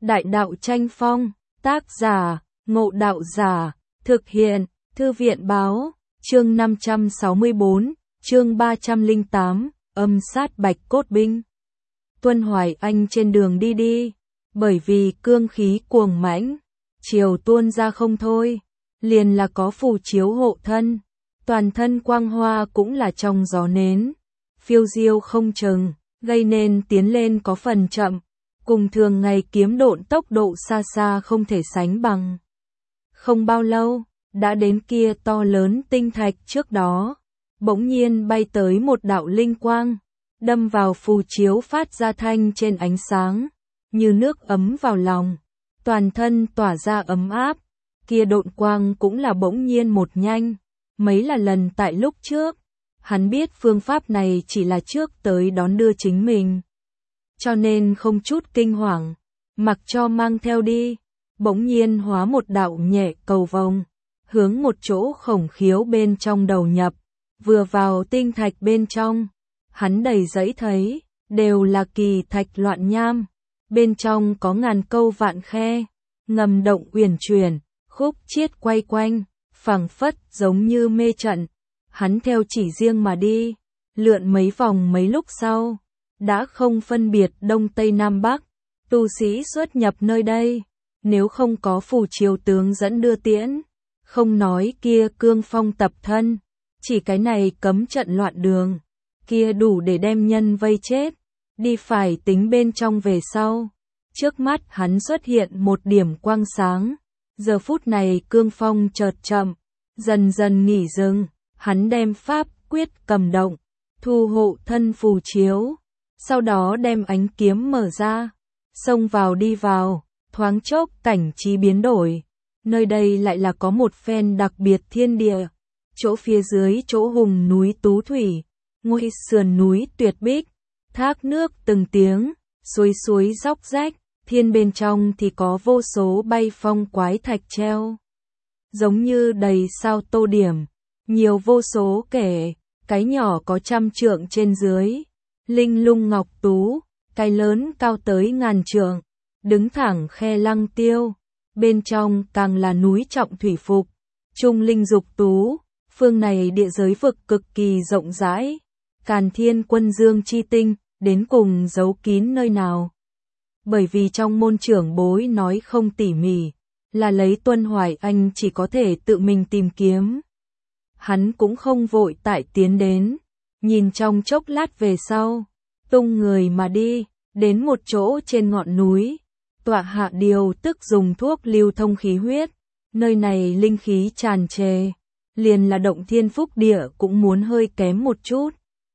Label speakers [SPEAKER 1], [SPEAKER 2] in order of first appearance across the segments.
[SPEAKER 1] Đại đạo tranh phong, tác giả, Ngộ Đạo Giả, thực hiện, Thư viện báo, chương 564, chương 308, âm sát Bạch Cốt Binh. Tuân Hoài Anh trên đường đi, bởi vì cương khí cuồng mãnh, chiều tuôn ra không thôi, liền là có phù chiếu hộ thân, toàn thân quang hoa cũng là trong gió nến, phiêu diêu không chừng, gây nên tiến lên có phần chậm, cùng thường ngày kiếm độn tốc độ xa xa không thể sánh bằng. Không bao lâu, đã đến kia to lớn tinh thạch trước đó, bỗng nhiên bay tới một đạo linh quang, đâm vào phù chiếu phát ra thanh trên ánh sáng, như nước ấm vào lòng, toàn thân tỏa ra ấm áp, kia độn quang cũng là bỗng nhiên một nhanh, mấy là lần tại lúc trước, hắn biết phương pháp này chỉ là trước tới đón đưa chính mình. Cho nên không chút kinh hoàng, mặc cho mang theo đi, bỗng nhiên hóa một đạo nhẹ cầu vồng, hướng một chỗ khổng khiếu bên trong đầu nhập, vừa vào tinh thạch bên trong, hắn đầy dẫy thấy, đều là kỳ thạch loạn nham, bên trong có ngàn câu vạn khe, ngầm động uyển chuyển, khúc chiết quay quanh, phảng phất giống như mê trận, hắn theo chỉ riêng mà đi, lượn mấy vòng mấy lúc sau, đã không phân biệt đông tây nam bắc, tu sĩ xuất nhập nơi đây, nếu không có phù chiếu tướng dẫn đưa tiễn, không nói kia cương phong tập thân, chỉ cái này cấm trận loạn đường, kia đủ để đem nhân vây chết, đi phải tính bên trong về sau. Trước mắt hắn xuất hiện một điểm quang sáng, giờ phút này cương phong chợt chậm, dần dần nghỉ dừng, hắn đem pháp quyết cầm động, thu hộ thân phù chiếu, sau đó đem ánh kiếm mở ra, xông vào đi vào, thoáng chốc cảnh trí biến đổi, nơi đây lại là có một phen đặc biệt thiên địa, chỗ phía dưới chỗ hùng núi tú thủy, ngôi sườn núi tuyệt bích, thác nước từng tiếng, suối róc rách, thiên bên trong thì có vô số bay phong quái thạch treo, giống như đầy sao tô điểm, nhiều vô số kể, cái nhỏ có trăm trượng trên dưới, linh lung ngọc tú, cái lớn cao tới ngàn trượng, đứng thẳng khe lăng tiêu, bên trong càng là núi trọng thủy phục, trung linh dục tú, phương này địa giới vực cực kỳ rộng rãi, càn thiên quân dương chi tinh, đến cùng giấu kín nơi nào. Bởi vì trong môn trưởng bối nói không tỉ mỉ, là lấy Tuân Hoài Anh chỉ có thể tự mình tìm kiếm. Hắn cũng không vội tại tiến đến, nhìn trong chốc lát về sau, tung người mà đi, đến một chỗ trên ngọn núi, tọa hạ điều tức dùng thuốc lưu thông khí huyết, nơi này linh khí tràn trề, liền là động thiên phúc địa cũng muốn hơi kém một chút.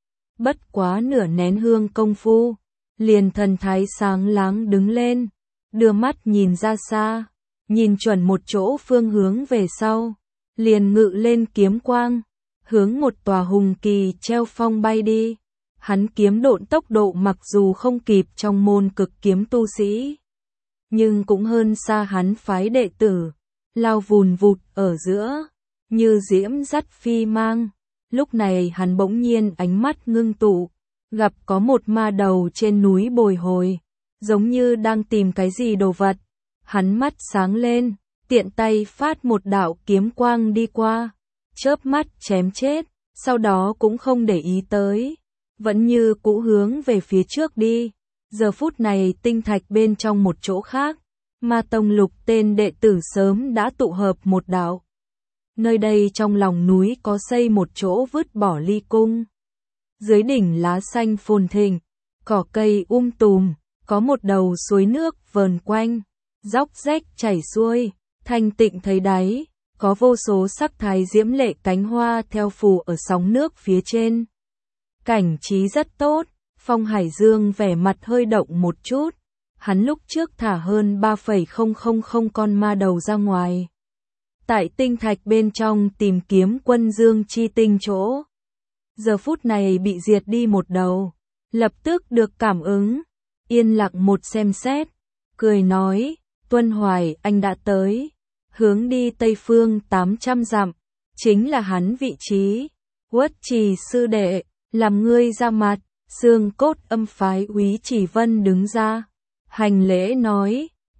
[SPEAKER 1] Bất quá nửa nén hương công phu, liền thần thái sáng láng đứng lên, đưa mắt nhìn ra xa, nhìn chuẩn một chỗ phương hướng về sau, liền ngự lên kiếm quang, hướng một tòa hùng kỳ treo phong bay đi. Hắn kiếm độn tốc độ mặc dù không kịp trong môn cực kiếm tu sĩ, nhưng cũng hơn xa hắn phái đệ tử, lao vùn vụt ở giữa, như diễm dắt phi mang. Lúc này hắn bỗng nhiên ánh mắt ngưng tụ, gặp có một ma đầu trên núi bồi hồi, giống như đang tìm cái gì đồ vật. Hắn mắt sáng lên, tiện tay phát một đạo kiếm quang đi qua, chớp mắt chém chết, sau đó cũng không để ý tới, vẫn như cũ hướng về phía trước đi. Giờ phút này tinh thạch bên trong một chỗ khác, Ma Tông Lục tên đệ tử sớm đã tụ hợp một đạo. Nơi đây trong lòng núi có xây một chỗ vứt bỏ ly cung. Dưới đỉnh lá xanh phồn thịnh, cỏ cây tùm, có một đầu suối nước vờn quanh, róc rách chảy xuôi, thanh tịnh thấy đáy, có vô số sắc thái diễm lệ cánh hoa theo phù ở sóng nước phía trên. Cảnh trí rất tốt, Phong Hải Dương vẻ mặt hơi động một chút, hắn lúc trước thả hơn 3,000 con ma đầu ra ngoài. Tại tinh thạch bên trong tìm kiếm quân dương chi tinh chỗ. Giờ phút này bị diệt đi một đầu, lập tức được cảm ứng, yên lặng một xem xét, cười nói, Tuân Hoài Anh đã tới, hướng đi Tây Phương 800 dặm, chính là hắn vị trí, Uất Trì sư đệ, làm ngươi ra mặt. Xương cốt âm phái Úy Chỉ Vân đứng ra, hành lễ nói,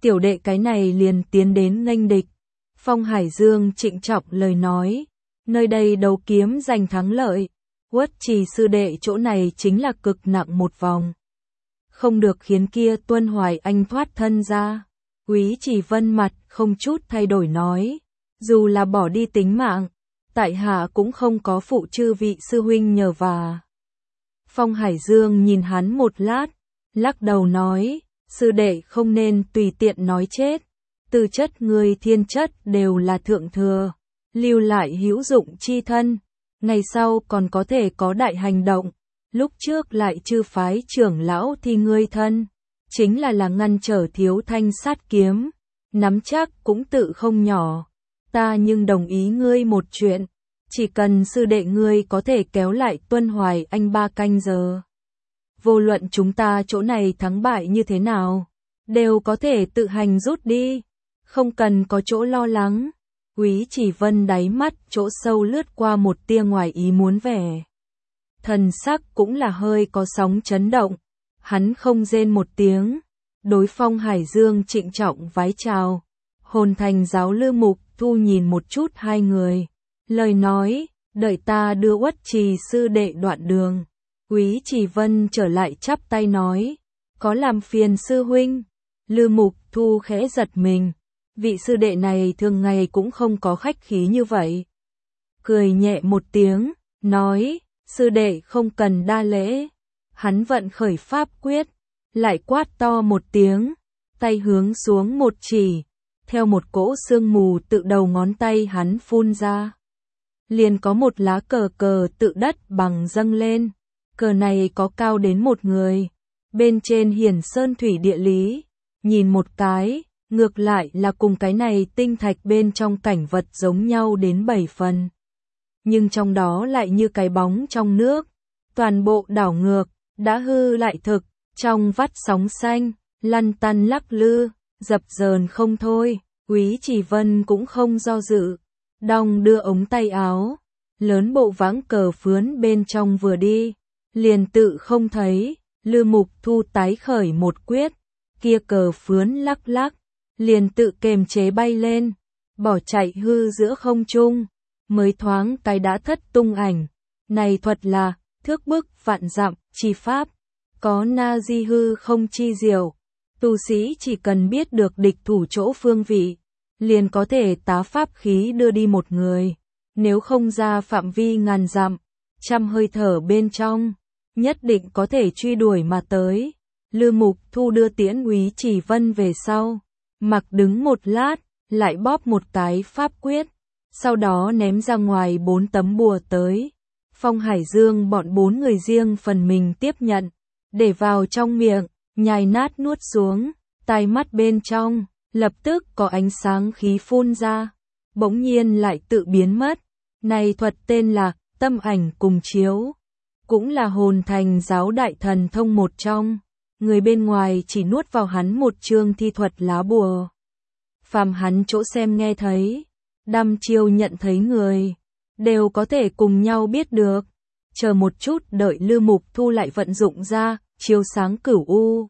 [SPEAKER 1] tiểu đệ cái này liền tiến đến nghênh địch. Phong Hải Dương trịnh trọng lời nói, nơi đây đấu kiếm giành thắng lợi, Uất Trì sư đệ chỗ này chính là cực nặng một vòng. Không được khiến kia Tuân Hoài Anh thoát thân ra. Úy Chỉ Vân mặt không chút thay đổi nói, dù là bỏ đi tính mạng, tại hạ cũng không có phụ chư vị sư huynh nhờ vả. Phong Hải Dương nhìn hắn một lát, lắc đầu nói, sư đệ không nên tùy tiện nói chết, tư chất người thiên chất đều là thượng thừa, lưu lại hữu dụng chi thân, ngày sau còn có thể có đại hành động, lúc trước lại chư phái trưởng lão thì ngươi thân, chính là ngăn trở Thiếu Thanh sát kiếm, nắm chắc cũng tự không nhỏ, ta nhưng đồng ý ngươi một chuyện, chỉ cần sư đệ ngươi có thể kéo lại Tuân Hoài Anh 3 canh giờ. Vô luận chúng ta chỗ này thắng bại như thế nào, đều có thể tự hành rút đi, không cần có chỗ lo lắng. Úy Chỉ Vân đáy mắt chỗ sâu lướt qua một tia ngoài ý muốn vẻ. Thần sắc cũng là hơi có sóng chấn động, hắn không rên một tiếng, đối Phong Hải Dương trịnh trọng vái chào. Hồn Thành giáo Lư Mục Thu nhìn một chút hai người, lời nói, đợi ta đưa Uất Trì sư đệ đoạn đường. Úy Chỉ Vân trở lại chắp tay nói, có làm phiền sư huynh. Lư Mục Thu khẽ giật mình, vị sư đệ này thường ngày cũng không có khách khí như vậy. Cười nhẹ một tiếng, nói, sư đệ không cần đa lễ. Hắn vận khởi pháp quyết, lại quát to một tiếng, tay hướng xuống một chỉ, theo một cỗ sương mù tự đầu ngón tay hắn phun ra. Liền có một lá cờ cờ tự đất bằng dâng lên, cờ này có cao đến một người, bên trên hiển sơn thủy địa lý, nhìn một cái, ngược lại là cùng cái này tinh thạch bên trong cảnh vật giống nhau đến 7 phần. Nhưng trong đó lại như cái bóng trong nước, toàn bộ đảo ngược, đã hư lại thực, trong vắt sóng xanh, lăn tăn lắc lư, dập dờn không thôi. Úy Chỉ Vân cũng không do dự, đong đưa ống tay áo, lớn bộ vãng cờ phướn bên trong vừa đi, liền tự không thấy. Lư Mục Thu tái khởi một quyết, kia cờ phướn lắc lắc, liền tự kềm chế bay lên, bỏ chạy hư giữa không trung, mới thoáng cái đã thất tung ảnh. Này thuật là thước bức vạn dặm chi pháp, có na di hư không chi diệu, tu sĩ chỉ cần biết được địch thủ chỗ phương vị, liền có thể tá pháp khí đưa đi một người, nếu không ra phạm vi ngàn dặm, trăm hơi thở bên trong, nhất định có thể truy đuổi mà tới. Lư Mục Thu đưa tiễn Úy Chỉ Vân về sau, mặc đứng một lát, lại bóp một cái pháp quyết, sau đó ném ra ngoài 4 tấm bùa tới. Phong Hải Dương bọn 4 người riêng phần mình tiếp nhận, để vào trong miệng, nhai nát nuốt xuống, tai mắt bên trong, lập tức có ánh sáng khí phun ra, bỗng nhiên lại tự biến mất. Này thuật tên là Tâm Ảnh Cùng Chiếu, cũng là Hồn Thành giáo đại thần thông một trong, người bên ngoài chỉ nuốt vào hắn một chương thi thuật lá bùa. Phàm hắn chỗ xem nghe thấy, đăm chiêu nhận thấy người, đều có thể cùng nhau biết được. Chờ một chút đợi Lư Mục Thu lại vận dụng ra, chiếu sáng cửu u.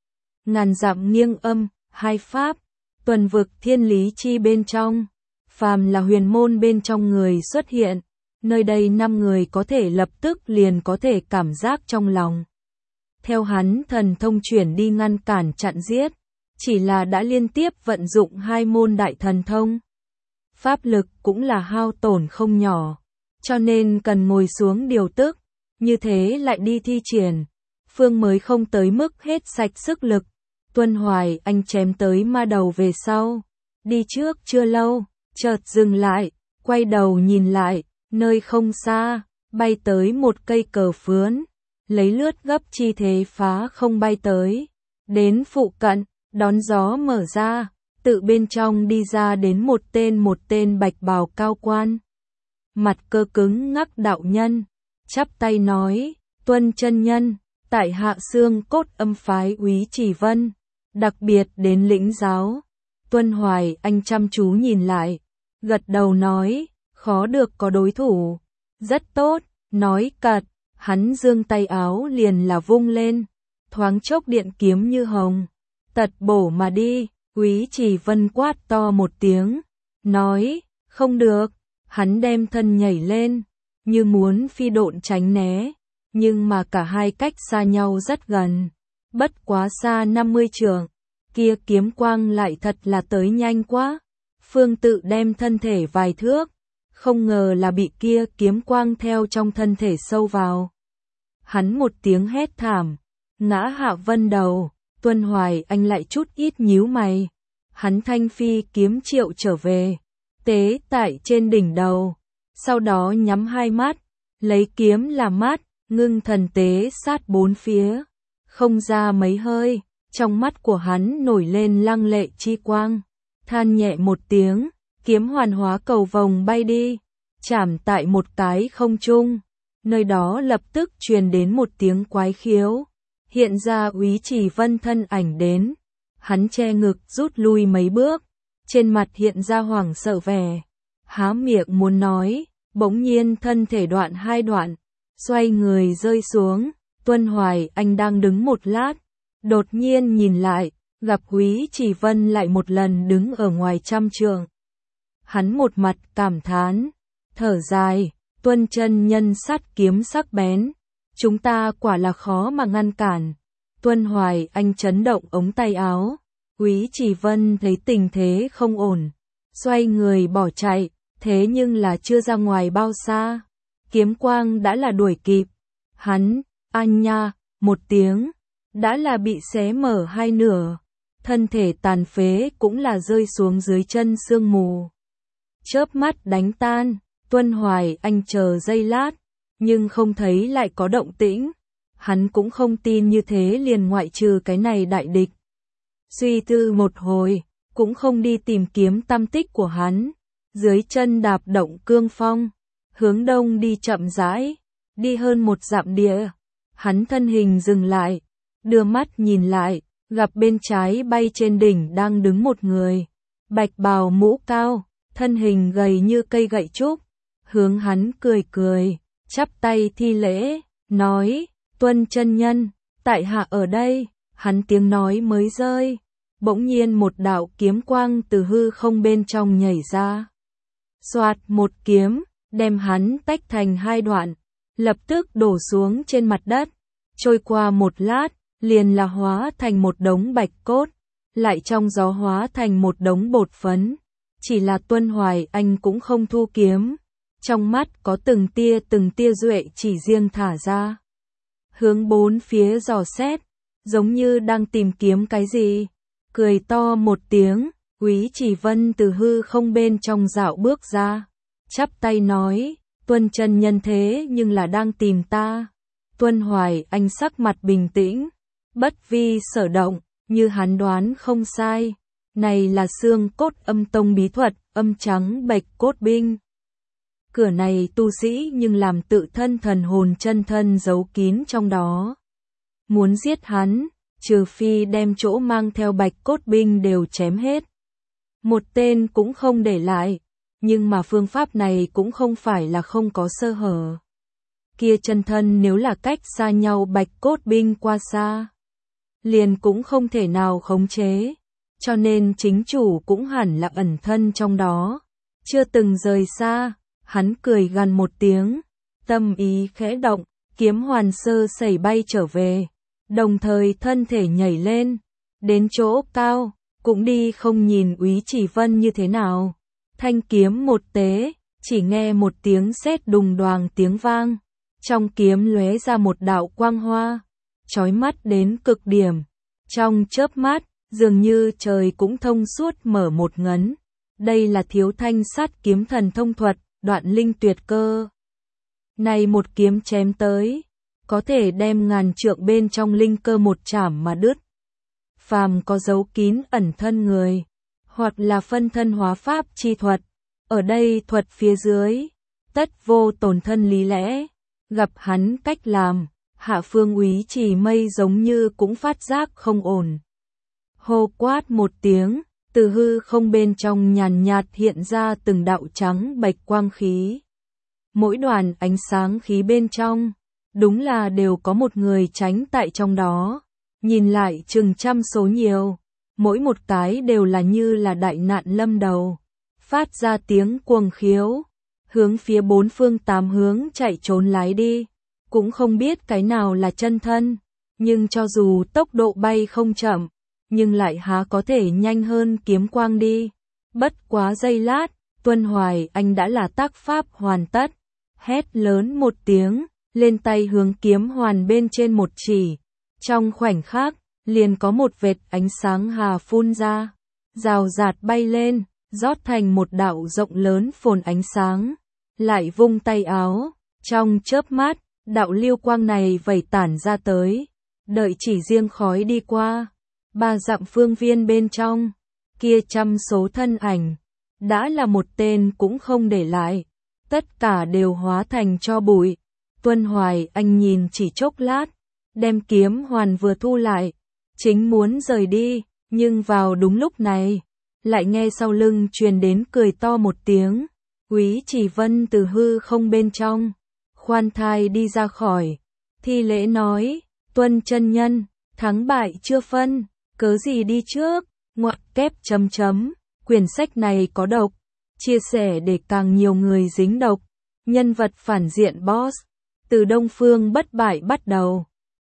[SPEAKER 1] Ngàn dặm nghiêng âm, hai pháp, tuần vực thiên lý chi bên trong, phàm là huyền môn bên trong người xuất hiện, nơi đây 5 người có thể lập tức liền có thể cảm giác trong lòng. Theo hắn thần thông chuyển đi ngăn cản chặn giết, chỉ là đã liên tiếp vận dụng 2 môn đại thần thông. Pháp lực cũng là hao tổn không nhỏ, cho nên cần ngồi xuống điều tức, như thế lại đi thi triển, phương mới không tới mức hết sạch sức lực. Tuân Hoài Anh chém tới ma đầu về sau, đi trước chưa lâu, chợt dừng lại, quay đầu nhìn lại, nơi không xa, bay tới một cây cờ phướn, lấy lướt gấp chi thế phá không bay tới, đến phụ cận, đón gió mở ra, tự bên trong đi ra đến một tên bạch bào cao quan. Mặt cơ cứng ngắc đạo nhân, chắp tay nói, Tuân chân nhân, tại hạ xương cốt âm phái Úy Chỉ Vân, đặc biệt đến lĩnh giáo. Tuân Hoài Anh chăm chú nhìn lại, gật đầu nói, khó được có đối thủ, rất tốt, nói cật, hắn giương tay áo liền là vung lên, thoáng chốc điện kiếm như hồng, tật bổ mà đi, Úy Trì Vân quát to một tiếng, nói, không được, hắn đem thân nhảy lên, như muốn phi độn tránh né, nhưng mà cả hai cách xa nhau rất gần, bất quá xa 50 trượng, kia kiếm quang lại thật là tới nhanh quá, Phương Tự đem thân thể vài thước, không ngờ là bị kia kiếm quang theo trong thân thể sâu vào. Hắn một tiếng hét thảm, ngã hạ vân đầu, Tuân Hoài Anh lại chút ít nhíu mày. Hắn thanh phi kiếm triệu trở về, tế tại trên đỉnh đầu, sau đó nhắm hai mắt, lấy kiếm làm mắt, ngưng thần tế sát bốn phía, không ra mấy hơi, trong mắt của hắn nổi lên lăng lệ chi quang, than nhẹ một tiếng, kiếm hoàn hóa cầu vồng bay đi, chạm tại một cái không trung, nơi đó lập tức truyền đến một tiếng quái khiếu, hiện ra Úy Trì Vân thân ảnh đến. Hắn che ngực rút lui mấy bước, trên mặt hiện ra hoảng sợ vẻ, há miệng muốn nói, bỗng nhiên thân thể đoạn hai đoạn, xoay người rơi xuống, Tuân Hoài Anh đang đứng một lát, đột nhiên nhìn lại, gặp Úy Trì Vân lại một lần đứng ở ngoài trăm trượng. Hắn một mặt cảm thán, thở dài, Tuân chân nhân sát kiếm sắc bén, chúng ta quả là khó mà ngăn cản. Tuân Hoài Anh chấn động ống tay áo, Úy Trì Vân thấy tình thế không ổn, xoay người bỏ chạy, thế nhưng là chưa ra ngoài bao xa, kiếm quang đã là đuổi kịp, hắn, anh nha, một tiếng, đã là bị xé mở hai nửa, thân thể tàn phế cũng là rơi xuống dưới chân sương mù. Chớp mắt đánh tan, Tuân Hoài Anh chờ giây lát, nhưng không thấy lại có động tĩnh. Hắn cũng không tin như thế liền ngoại trừ cái này đại địch. Suy tư một hồi, cũng không đi tìm kiếm tăm tích của hắn. Dưới chân đạp động cương phong, hướng đông đi chậm rãi, đi hơn một dặm địa. Hắn thân hình dừng lại, đưa mắt nhìn lại, gặp bên trái bay trên đỉnh đang đứng một người. Bạch bào mũ cao, thân hình gầy như cây gậy trúc. Hướng hắn cười cười, chắp tay thi lễ, nói, Tuân chân nhân, tại hạ ở đây, hắn tiếng nói mới rơi, bỗng nhiên một đạo kiếm quang từ hư không bên trong nhảy ra. Xoạt một kiếm, đem hắn tách thành hai đoạn, lập tức đổ xuống trên mặt đất, trôi qua một lát, liền là hóa thành một đống bạch cốt, lại trong gió hóa thành một đống bột phấn, chỉ là Tuân Hoài Anh cũng không thu kiếm, trong mắt có từng tia duệ chỉ riêng thả ra. Hướng bốn phía dò xét, giống như đang tìm kiếm cái gì, cười to một tiếng, Úy Trì Vân từ hư không bên trong dạo bước ra, chắp tay nói, Tuân chân nhân thế nhưng là đang tìm ta. Tuân Hoài Anh sắc mặt bình tĩnh, bất vi sở động, như hắn đoán không sai, này là xương cốt âm tông bí thuật, âm trắng bạch cốt binh. Cửa này tu sĩ nhưng làm tự thân thần hồn chân thân giấu kín trong đó. Muốn giết hắn, trừ phi đem chỗ mang theo bạch cốt binh đều chém hết. Một tên cũng không để lại, nhưng mà phương pháp này cũng không phải là không có sơ hở. Kia chân thân nếu là cách xa nhau bạch cốt binh qua xa, liền cũng không thể nào khống chế, cho nên chính chủ cũng hẳn là ẩn thân trong đó, chưa từng rời xa. Hắn cười gằn một tiếng, tâm ý khẽ động, kiếm hoàn sơ sẩy bay trở về, đồng thời thân thể nhảy lên, đến chỗ cao, cũng đi không nhìn Úy Trì Vân như thế nào. Thanh kiếm một tế, chỉ nghe một tiếng sét đùng đoàng tiếng vang, trong kiếm lóe ra một đạo quang hoa, chói mắt đến cực điểm. Trong chớp mắt, dường như trời cũng thông suốt mở một ngấn. Đây là Thiếu Thanh sát kiếm thần thông thuật, đoạn linh tuyệt cơ. Này một kiếm chém tới, có thể đem ngàn trượng bên trong linh cơ một chảm mà đứt. Phàm có dấu kín ẩn thân người, hoặc là phân thân hóa pháp chi thuật, ở đây thuật phía dưới, tất vô tổn thân lý lẽ. Gặp hắn cách làm, hạ phương Úy Trì Mây giống như cũng phát giác không ổn. Hô quát một tiếng, từ hư không bên trong nhàn nhạt hiện ra từng đạo trắng bạch quang khí. Mỗi đoàn ánh sáng khí bên trong, đúng là đều có một người tránh tại trong đó, nhìn lại chừng trăm số nhiều. mỗi một cái đều là như là đại nạn lâm đầu, phát ra tiếng cuồng khiếu, hướng phía bốn phương tám hướng chạy trốn lái đi, cũng không biết cái nào là chân thân, nhưng cho dù tốc độ bay không chậm, nhưng lại há có thể nhanh hơn kiếm quang đi. Bất quá giây lát, Tuân Hoài Anh đã là tác pháp hoàn tất, hét lớn một tiếng, lên tay hướng kiếm hoàn bên trên một chỉ, trong khoảnh khắc, liền có một vệt ánh sáng hà phun ra, rào rạt bay lên, rót thành một đạo rộng lớn phồn ánh sáng, lại vung tay áo, trong chớp mắt, đạo lưu quang này vẩy tản ra tới, đợi chỉ riêng khói đi qua, 3 dặm phương viên bên trong, kia trăm số thân ảnh, đã là một tên cũng không để lại, tất cả đều hóa thành tro bụi. Tuân Hoài Anh nhìn chỉ chốc lát, đem kiếm hoàn vừa thu lại, chính muốn rời đi, nhưng vào đúng lúc này, lại nghe sau lưng truyền đến cười to một tiếng, Úy Chỉ Vân từ hư không bên trong, khoan thai đi ra khỏi, thi lễ nói, Tuân chân nhân, thắng bại chưa phân, cớ gì đi trước, ngoặc kép chấm chấm, quyển sách này có độc, chia sẻ để càng nhiều người dính độc, nhân vật phản diện boss, từ Đông Phương bất bại bắt đầu.